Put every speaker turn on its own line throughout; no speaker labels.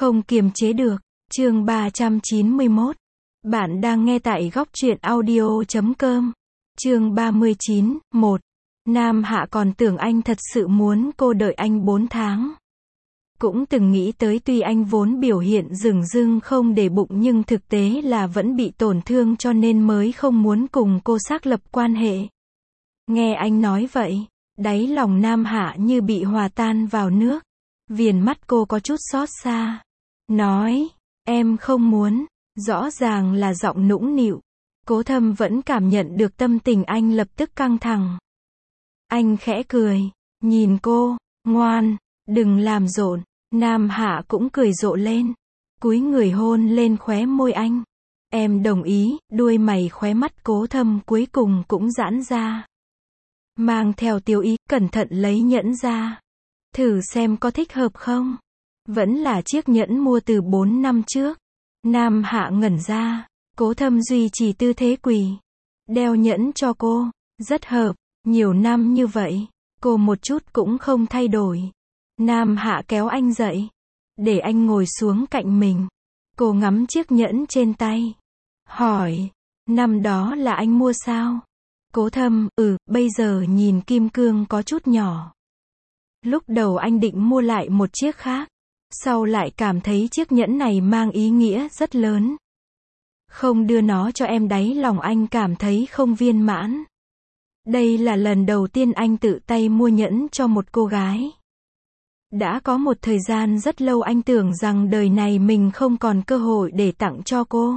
Không kiềm chế được. Chương 391. Bạn đang nghe tại góc truyện audio.com. Chương 39, 1. Nam Hạ còn tưởng anh thật sự muốn cô đợi anh 4 tháng. Cũng từng nghĩ tới tuy anh vốn biểu hiện dửng dưng không để bụng nhưng thực tế là vẫn bị tổn thương cho nên mới không muốn cùng cô xác lập quan hệ. Nghe anh nói vậy, đáy lòng Nam Hạ như bị hòa tan vào nước. Viền mắt cô có chút xót xa. Nói, em không muốn. Rõ ràng là giọng nũng nịu. Cố Thâm vẫn cảm nhận được tâm tình anh lập tức căng thẳng. Anh khẽ cười, nhìn cô, ngoan, đừng làm rộn. Nam Hạ cũng cười rộ lên, cúi người hôn lên khóe môi anh. Em đồng ý. Đuôi mày khóe mắt Cố Thâm cuối cùng cũng giãn ra. Mang theo tiêu ý, cẩn thận lấy nhẫn ra. Thử xem có thích hợp không? Vẫn là chiếc nhẫn mua từ 4 năm trước. Nam Hạ ngẩn ra. Cố Thâm duy trì tư thế quỳ. Đeo nhẫn cho cô. Rất hợp. Nhiều năm như vậy, cô một chút cũng không thay đổi. Nam Hạ kéo anh dậy. Để anh ngồi xuống cạnh mình. Cô ngắm chiếc nhẫn trên tay. Hỏi. Năm đó là anh mua sao? Cố Thâm, bây giờ nhìn kim cương có chút nhỏ. Lúc đầu anh định mua lại một chiếc khác. Sau lại cảm thấy chiếc nhẫn này mang ý nghĩa rất lớn. Không đưa nó cho em đáy lòng anh cảm thấy không viên mãn. Đây là lần đầu tiên anh tự tay mua nhẫn cho một cô gái. Đã có một thời gian rất lâu anh tưởng rằng đời này mình không còn cơ hội để tặng cho cô.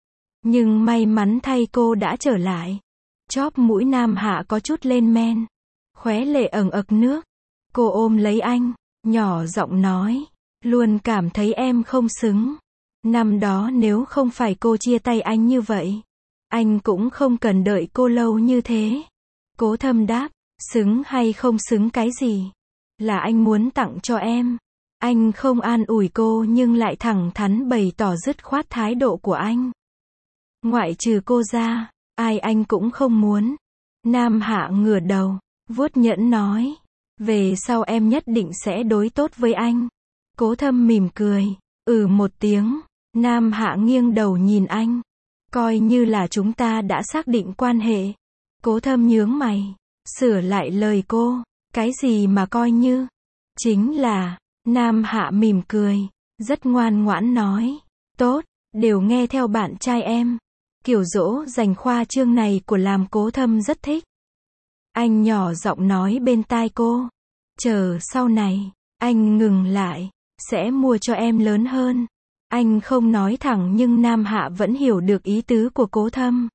Nhưng may mắn thay cô đã trở lại. Chóp mũi Nam Hạ có chút lên men. Khóe lệ ẩn ực nước. Cô ôm lấy anh, nhỏ giọng nói. Luôn cảm thấy em không xứng. Năm đó nếu không phải cô chia tay anh như vậy, anh cũng không cần đợi cô lâu như thế. Cố Thâm đáp, xứng hay không xứng cái gì? Là anh muốn tặng cho em. Anh không an ủi cô nhưng lại thẳng thắn bày tỏ dứt khoát thái độ của anh. Ngoại trừ cô ra, ai anh cũng không muốn. Nam Hạ ngửa đầu, vuốt nhẫn nói. Về sau em nhất định sẽ đối tốt với anh. Cố Thâm mỉm cười. Một tiếng. Nam Hạ nghiêng đầu nhìn anh. Coi như là chúng ta đã xác định quan hệ. Cố Thâm nhướng mày. Sửa lại lời cô. Cái gì mà coi như? Chính là. Nam Hạ mỉm cười. Rất ngoan ngoãn nói. Tốt, đều nghe theo bạn trai em. Kiểu dỗ dành khoa trương này của làm Cố Thâm rất thích. Anh nhỏ giọng nói bên tai cô. Chờ sau này, anh ngừng lại. Sẽ mua cho em lớn hơn. Anh không nói thẳng nhưng Nam Hạ vẫn hiểu được ý tứ của Cố Thâm.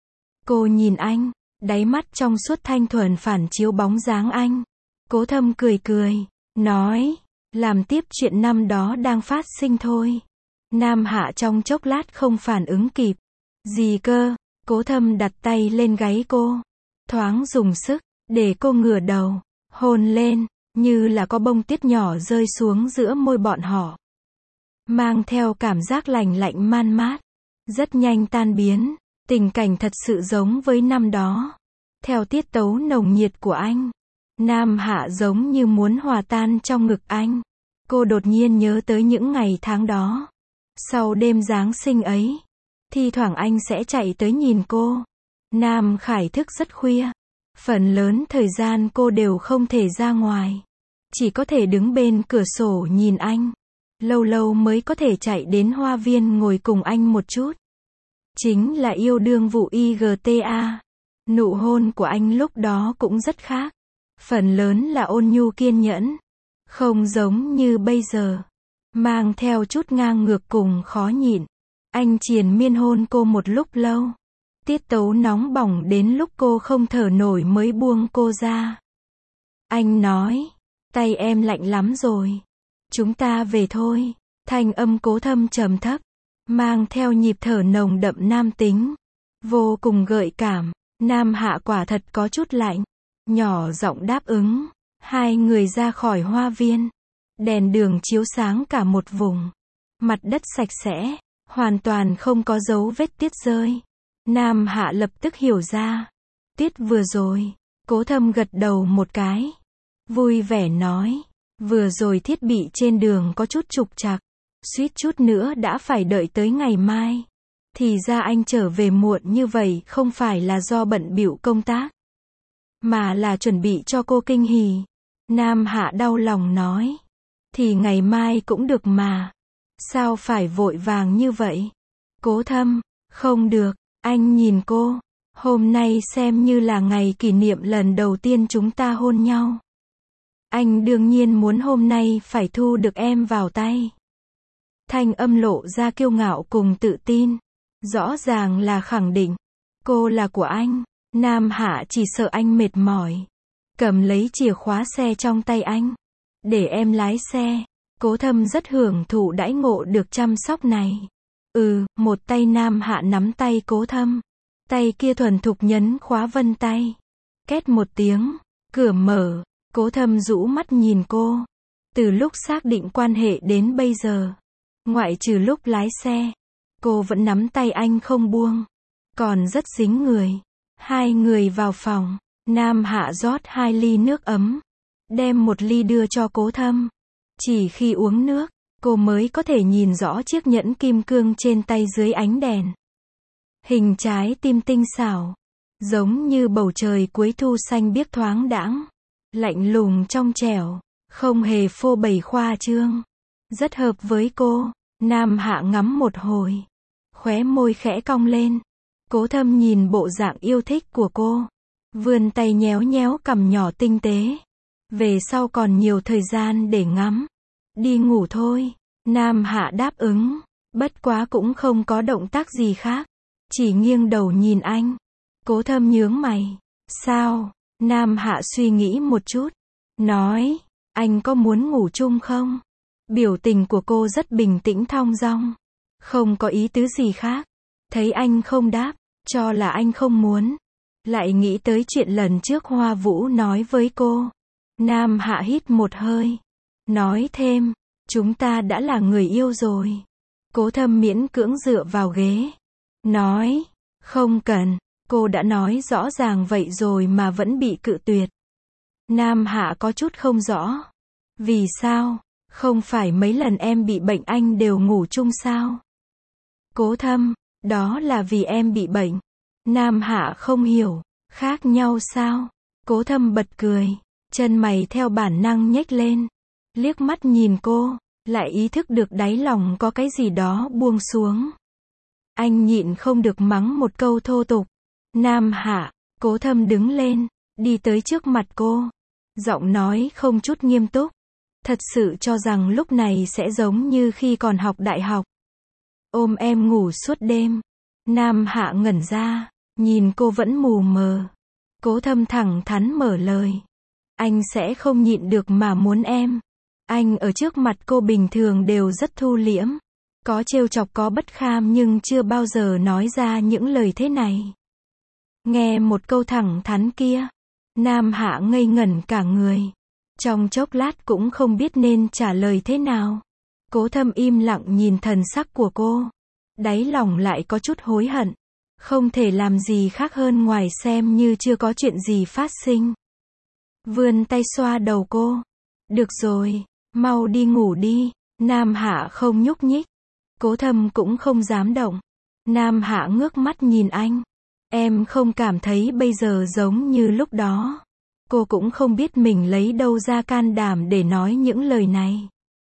Cô nhìn anh, đáy mắt trong suốt thanh thuần phản chiếu bóng dáng anh. Cố Thâm cười cười, nói, làm tiếp chuyện năm đó đang phát sinh thôi. Nam Hạ trong chốc lát không phản ứng kịp. Gì cơ? Cố Thâm đặt tay lên gáy cô. Thoáng dùng sức, để cô ngửa đầu, hôn lên, như là có bông tuyết nhỏ rơi xuống giữa môi bọn họ. Mang theo cảm giác lành lạnh man mát. Rất nhanh tan biến. Tình cảnh thật sự giống với năm đó. Theo tiết tấu nồng nhiệt của anh. Nam Hạ giống như muốn hòa tan trong ngực anh. Cô đột nhiên nhớ tới những ngày tháng đó. Sau đêm Giáng sinh ấy. Thi thoảng anh sẽ chạy tới nhìn cô. Nam Khải thức rất khuya. Phần lớn thời gian cô đều không thể ra ngoài. Chỉ có thể đứng bên cửa sổ nhìn anh. Lâu lâu mới có thể chạy đến hoa viên ngồi cùng anh một chút. Chính là yêu đương vụ IGTA. Nụ hôn của anh lúc đó cũng rất khác. Phần lớn là ôn nhu kiên nhẫn. Không giống như bây giờ. Mang theo chút ngang ngược cùng khó nhịn. Anh triền miên hôn cô một lúc lâu. Tiết tấu nóng bỏng đến lúc cô không thở nổi mới buông cô ra. Anh nói, tay em lạnh lắm rồi. Chúng ta về thôi. Thanh âm Cố Thâm trầm thấp, mang theo nhịp thở nồng đậm nam tính. Vô cùng gợi cảm. Nam Hạ quả thật có chút lạnh. Nhỏ giọng đáp ứng. Hai người ra khỏi hoa viên. Đèn đường chiếu sáng cả một vùng. Mặt đất sạch sẽ. Hoàn toàn không có dấu vết tuyết rơi. Nam Hạ lập tức hiểu ra. Tuyết vừa rồi. Cố Thâm gật đầu một cái. Vui vẻ nói. Vừa rồi thiết bị trên đường có chút trục trặc. suýt chút nữa đã phải đợi tới ngày mai. Thì ra anh trở về muộn như vậy không phải là do bận bịu công tác, mà là chuẩn bị cho cô kinh hỉ. Nam Hạ đau lòng nói. Thì ngày mai cũng được mà. Sao phải vội vàng như vậy? Cố Thâm, không được, anh nhìn cô. Hôm nay xem như là ngày kỷ niệm lần đầu tiên chúng ta hôn nhau. Anh đương nhiên muốn hôm nay phải thu được em vào tay. Thanh âm lộ ra kiêu ngạo cùng tự tin. Rõ ràng là khẳng định. Cô là của anh. Nam Hạ chỉ sợ anh mệt mỏi. Cầm lấy chìa khóa xe trong tay anh. Để em lái xe. Cố Thâm rất hưởng thụ đãi ngộ được chăm sóc này. Một tay Nam Hạ nắm tay Cố Thâm. Tay kia thuần thục nhấn khóa vân tay. Két một tiếng. Cửa mở. Cố Thâm rũ mắt nhìn cô. Từ lúc xác định quan hệ đến bây giờ, ngoại trừ lúc lái xe, cô vẫn nắm tay anh không buông. Còn rất dính người. Hai người vào phòng. Nam Hạ rót 2 ly nước ấm. Đem 1 ly đưa cho Cố Thâm. Chỉ khi uống nước, cô mới có thể nhìn rõ chiếc nhẫn kim cương trên tay dưới ánh đèn. Hình trái tim tinh xảo. Giống như bầu trời cuối thu xanh biếc thoáng đãng. Lạnh lùng trong trẻo. Không hề phô bày khoa trương. Rất hợp với cô. Nam Hạ ngắm một hồi. Khóe môi khẽ cong lên. Cố Thâm nhìn bộ dạng yêu thích của cô. Vươn tay nhéo nhéo cằm nhỏ tinh tế. Về sau còn nhiều thời gian để ngắm. Đi ngủ thôi. Nam Hạ đáp ứng. Bất quá cũng không có động tác gì khác. Chỉ nghiêng đầu nhìn anh. Cố Thâm nhướng mày. Sao? Nam Hạ suy nghĩ một chút. Nói. Anh có muốn ngủ chung không? Biểu tình của cô rất bình tĩnh thong dong. Không có ý tứ gì khác. Thấy anh không đáp. Cho là anh không muốn. Lại nghĩ tới chuyện lần trước Hoa Vũ nói với cô. Nam Hạ hít một hơi. Nói thêm. Chúng ta đã là người yêu rồi. Cố Thâm miễn cưỡng dựa vào ghế. Nói. Không cần. Cô đã nói rõ ràng vậy rồi mà vẫn bị cự tuyệt. Nam Hạ có chút không rõ. Vì sao? Không phải mấy lần em bị bệnh anh đều ngủ chung sao? Cố Thâm. Đó là vì em bị bệnh. Nam Hạ không hiểu. Khác nhau sao? Cố Thâm bật cười. Chân mày theo bản năng nhếch lên. Liếc mắt nhìn cô. Lại ý thức được đáy lòng có cái gì đó buông xuống. Anh nhịn không được mắng một câu thô tục. Nam Hạ. Cố Thâm đứng lên. Đi tới trước mặt cô. Giọng nói không chút nghiêm túc. Thật sự cho rằng lúc này sẽ giống như khi còn học đại học. Ôm em ngủ suốt đêm. Nam Hạ ngẩn ra. Nhìn cô vẫn mù mờ. Cố Thâm thẳng thắn mở lời. Anh sẽ không nhịn được mà muốn em. Anh ở trước mặt cô bình thường đều rất thu liễm. Có trêu chọc có bất kham nhưng chưa bao giờ nói ra những lời thế này. Nghe một câu thẳng thắn kia. Nam Hạ ngây ngẩn cả người. Trong chốc lát cũng không biết nên trả lời thế nào. Cố Thâm im lặng nhìn thần sắc của cô. Đáy lòng lại có chút hối hận. Không thể làm gì khác hơn ngoài xem như chưa có chuyện gì phát sinh. Vươn tay xoa đầu cô. Được rồi, mau đi ngủ đi. Nam Hạ không nhúc nhích. Cố Thâm cũng không dám động. Nam Hạ ngước mắt nhìn anh. Em không cảm thấy bây giờ giống như lúc đó. Cô cũng không biết mình lấy đâu ra can đảm để nói những lời này.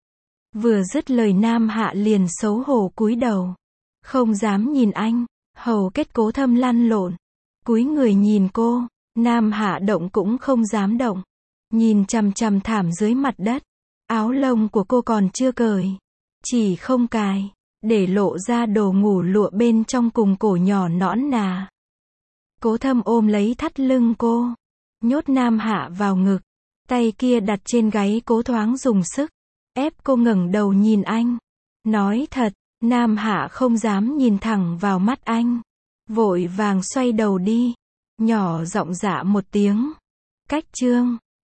Vừa dứt lời Nam Hạ liền xấu hổ cúi đầu. Không dám nhìn anh. Hầu kết Cố Thâm lăn lộn. Cúi người nhìn cô. Nam Hạ động cũng không dám động. Nhìn chằm chằm thảm dưới mặt đất. Áo lông của cô còn chưa cởi. Chỉ không cài. Để lộ ra đồ ngủ lụa bên trong cùng cổ nhỏ nõn nà. Cố Thâm ôm lấy thắt lưng cô. Nhốt Nam Hạ vào ngực. Tay kia đặt trên gáy cố thoáng dùng sức. Ép cô ngẩng đầu nhìn anh. Nói thật, Nam Hạ không dám nhìn thẳng vào mắt anh. Vội vàng xoay đầu đi. Nhỏ giọng dạ một tiếng. Cách chương.